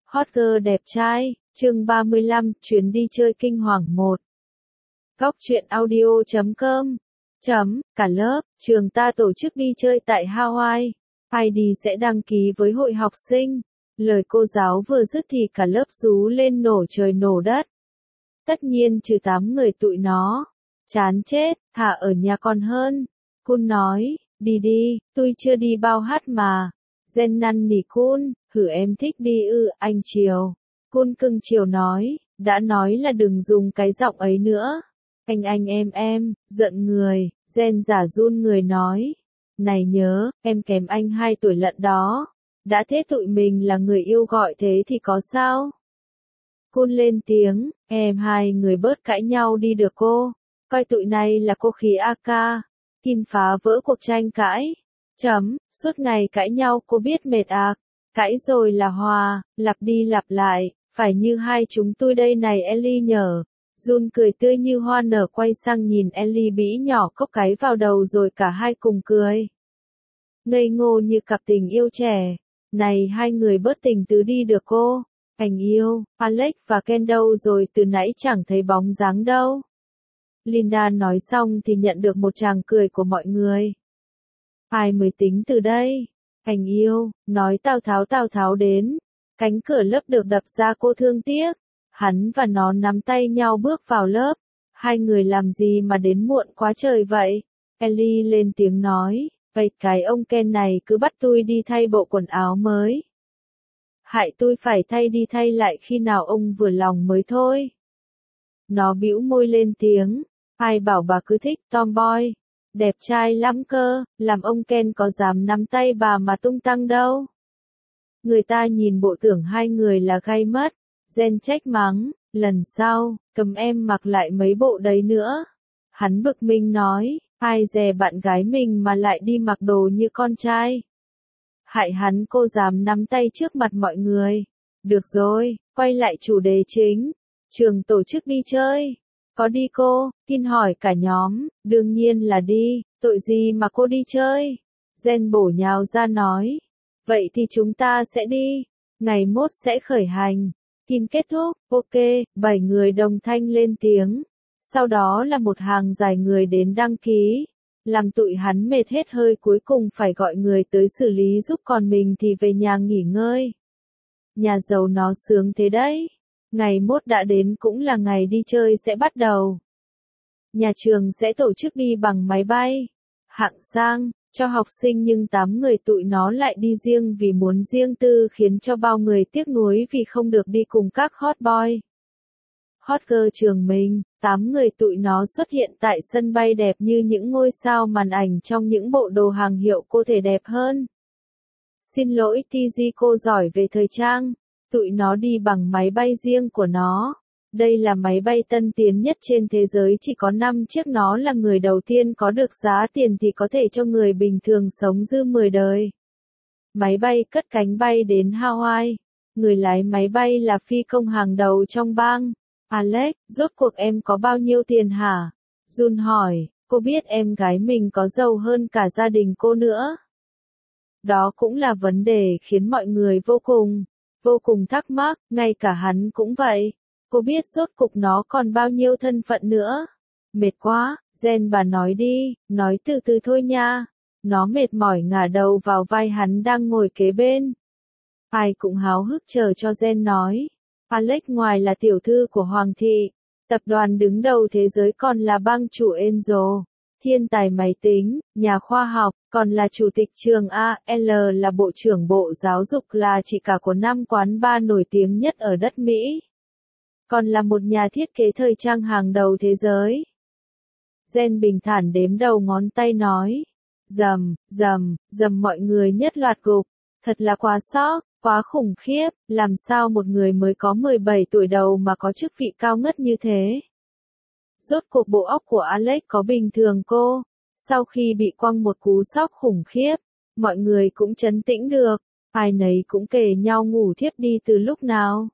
Hot girl đẹp trai, chương 35, chuyến đi chơi kinh hoàng 1. Góc truyện audio.com. Cả lớp, trường ta tổ chức đi chơi tại Hawaii. Ai đi sẽ đăng ký với hội học sinh. Lời cô giáo vừa dứt thì cả lớp rú lên nổ trời nổ đất. Tất nhiên trừ 8 người tụi nó. Chán chết, thà ở nhà còn hơn. Kun nói, đi đi, tôi chưa đi bao hát mà. Jen năn nỉ Kun, hử em thích đi ư, anh Triều. Kun cưng chiều nói, đã nói là đừng dùng cái giọng ấy nữa. Anh em, giận người. Jen giả run người nói. Này nhớ, em kém anh 2 tuổi lận đó. Đã thế tụi mình là người yêu gọi thế thì có sao? Kun lên tiếng, em hai người bớt cãi nhau đi được cô. Coi tụi này là cô khí AK. Kin phá vỡ cuộc tranh cãi. Suốt ngày cãi nhau cô biết mệt à. Cãi rồi là hòa, lặp đi lặp lại, phải như hai chúng tôi đây này Ellie nhở. Jun cười tươi như hoa nở quay sang nhìn Ellie bĩ nhỏ cốc cái vào đầu rồi cả hai cùng cười. Ngây ngô như cặp tình yêu trẻ. Này hai người bớt tình tứ đi được cô. Anh yêu, Alex và Ken đâu rồi từ nãy chẳng thấy bóng dáng đâu. Linda nói xong thì nhận được một tràng cười của mọi người. Ai mới tính từ đây? Anh yêu, nói Tào Tháo đến. Cánh cửa lớp được đập ra cô thương tiếc. Hắn và nó nắm tay nhau bước vào lớp. Hai người làm gì mà đến muộn quá trời vậy? Ellie lên tiếng nói, vậy cái ông Ken này cứ bắt tôi đi thay bộ quần áo mới. Hại tôi phải thay đi thay lại khi nào ông vừa lòng mới thôi. Nó bĩu môi lên tiếng, ai bảo bà cứ thích tomboy. Đẹp trai lắm cơ, làm ông Ken có dám nắm tay bà mà tung tăng đâu. Người ta nhìn bộ tưởng hai người là gay mất. Jen trách mắng, lần sau, cầm em mặc lại mấy bộ đấy nữa. Hắn bực mình nói, ai dè bạn gái mình mà lại đi mặc đồ như con trai. Hại hắn cô dám nắm tay trước mặt mọi người. Được rồi, quay lại chủ đề chính. Trường tổ chức đi chơi. Có đi cô? Kin hỏi cả nhóm, đương nhiên là đi, tội gì mà cô đi chơi? Jen bổ nhào ra nói. Vậy thì chúng ta sẽ đi. Ngày mốt sẽ khởi hành. Kin kết thúc, ok, 7 người đồng thanh lên tiếng. Sau đó là một hàng dài người đến đăng ký. Làm tụi hắn mệt hết hơi cuối cùng phải gọi người tới xử lý giúp còn mình thì về nhà nghỉ ngơi. Nhà giàu nó sướng thế đấy. Ngày mốt đã đến cũng là ngày đi chơi sẽ bắt đầu. Nhà trường sẽ tổ chức đi bằng máy bay. Hạng sang, cho học sinh nhưng 8 người tụi nó lại đi riêng vì muốn riêng tư khiến cho bao người tiếc nuối vì không được đi cùng các hot boy. Hot girl trường mình, 8 người tụi nó xuất hiện tại sân bay đẹp như những ngôi sao màn ảnh trong những bộ đồ hàng hiệu cô thể đẹp hơn. Xin lỗi TG cô giỏi về thời trang. Tụi nó đi bằng máy bay riêng của nó. Đây là máy bay tân tiến nhất trên thế giới, chỉ có 5 chiếc, nó là người đầu tiên có được giá tiền thì có thể cho người bình thường sống dư 10 đời. Máy bay cất cánh bay đến Hawaii. Người lái máy bay là phi công hàng đầu trong bang. Alex, rốt cuộc em có bao nhiêu tiền hả? Jun hỏi, cô biết em gái mình có giàu hơn cả gia đình cô nữa. Đó cũng là vấn đề khiến mọi người vô cùng thắc mắc, ngay cả hắn cũng vậy. Cô biết rốt cục nó còn bao nhiêu thân phận nữa? Mệt quá, Jen bà nói đi, nói từ từ thôi nha. Nó mệt mỏi ngả đầu vào vai hắn đang ngồi kế bên. Ai cũng háo hức chờ cho Jen nói. Alex ngoài là tiểu thư của Hoàng thị, tập đoàn đứng đầu thế giới, còn là bang chủ Angel, thiên tài máy tính, nhà khoa học, còn là chủ tịch trường AL, là bộ trưởng bộ giáo dục, là chị cả của 5 quán bar nổi tiếng nhất ở đất Mỹ. Còn là một nhà thiết kế thời trang hàng đầu thế giới. Jen bình thản đếm đầu ngón tay nói. Dầm mọi người nhất loạt gục. Thật là quá sốc, quá khủng khiếp, làm sao một người mới có 17 tuổi đầu mà có chức vị cao ngất như thế. Rốt cuộc bộ óc của Alex có bình thường cô? Sau khi bị quăng một cú sốc khủng khiếp, mọi người cũng trấn tĩnh được. Ai nấy cũng kề nhau ngủ thiếp đi từ lúc nào.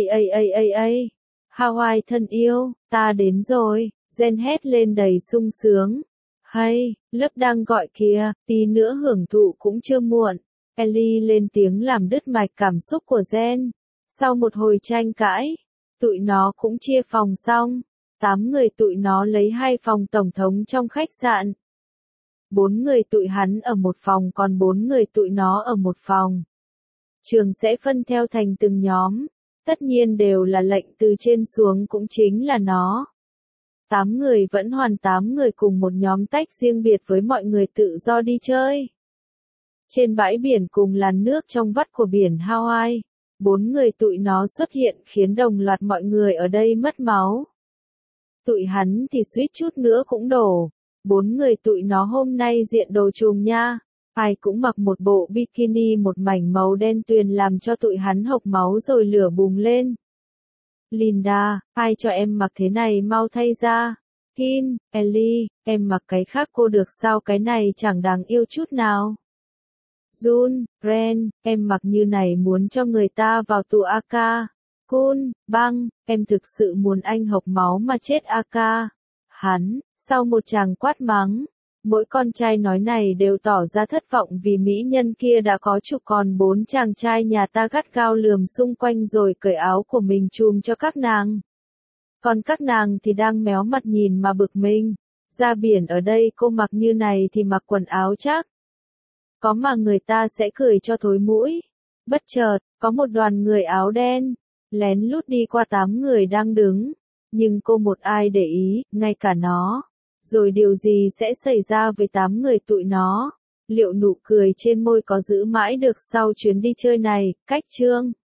Ây. Hawaii thân yêu, ta đến rồi. Jen hét lên đầy sung sướng. Hay, lớp đang gọi kìa, tí nữa hưởng thụ cũng chưa muộn. Ellie lên tiếng làm đứt mạch cảm xúc của Jen. Sau một hồi tranh cãi, tụi nó cũng chia phòng xong. 8 người tụi nó lấy 2 phòng tổng thống trong khách sạn. 4 người tụi hắn ở một phòng còn 4 người tụi nó ở một phòng. Trường sẽ phân theo thành từng nhóm. Tất nhiên đều là lệnh từ trên xuống cũng chính là nó. 8 người vẫn hoàn 8 người cùng một nhóm tách riêng biệt với mọi người tự do đi chơi. Trên bãi biển cùng làn nước trong vắt của biển Hawaii, 4 người tụi nó xuất hiện khiến đồng loạt mọi người ở đây mất máu. Tụi hắn thì suýt chút nữa cũng đổ. 4 người tụi nó hôm nay diện đồ trùm nha. Ai cũng mặc một bộ bikini một mảnh màu đen tuyền làm cho tụi hắn hộc máu rồi lửa bùng lên. Linda, ai cho em mặc thế này mau thay ra. Kin, Ellie, em mặc cái khác cô được sao cái này chẳng đáng yêu chút nào. Jun, Ren, em mặc như này muốn cho người ta vào tù AK. Kun, Băng, em thực sự muốn anh hộc máu mà chết AK. Hắn, sau một tràng quát mắng, mỗi con trai nói này đều tỏ ra thất vọng vì mỹ nhân kia đã có chục còn 4 chàng trai nhà ta gắt gao lườm xung quanh rồi cởi áo của mình chùm cho các nàng. Còn các nàng thì đang méo mặt nhìn mà bực mình. Ra biển ở đây cô mặc như này thì mặc quần áo chắc. Có mà người ta sẽ cười cho thối mũi. Bất chợt, có một đoàn người áo đen, lén lút đi qua 8 người đang đứng. Nhưng cô một ai để ý, ngay cả nó. Rồi điều gì sẽ xảy ra với 8 người tụi nó? Liệu nụ cười trên môi có giữ mãi được sau chuyến đi chơi này? Cách chương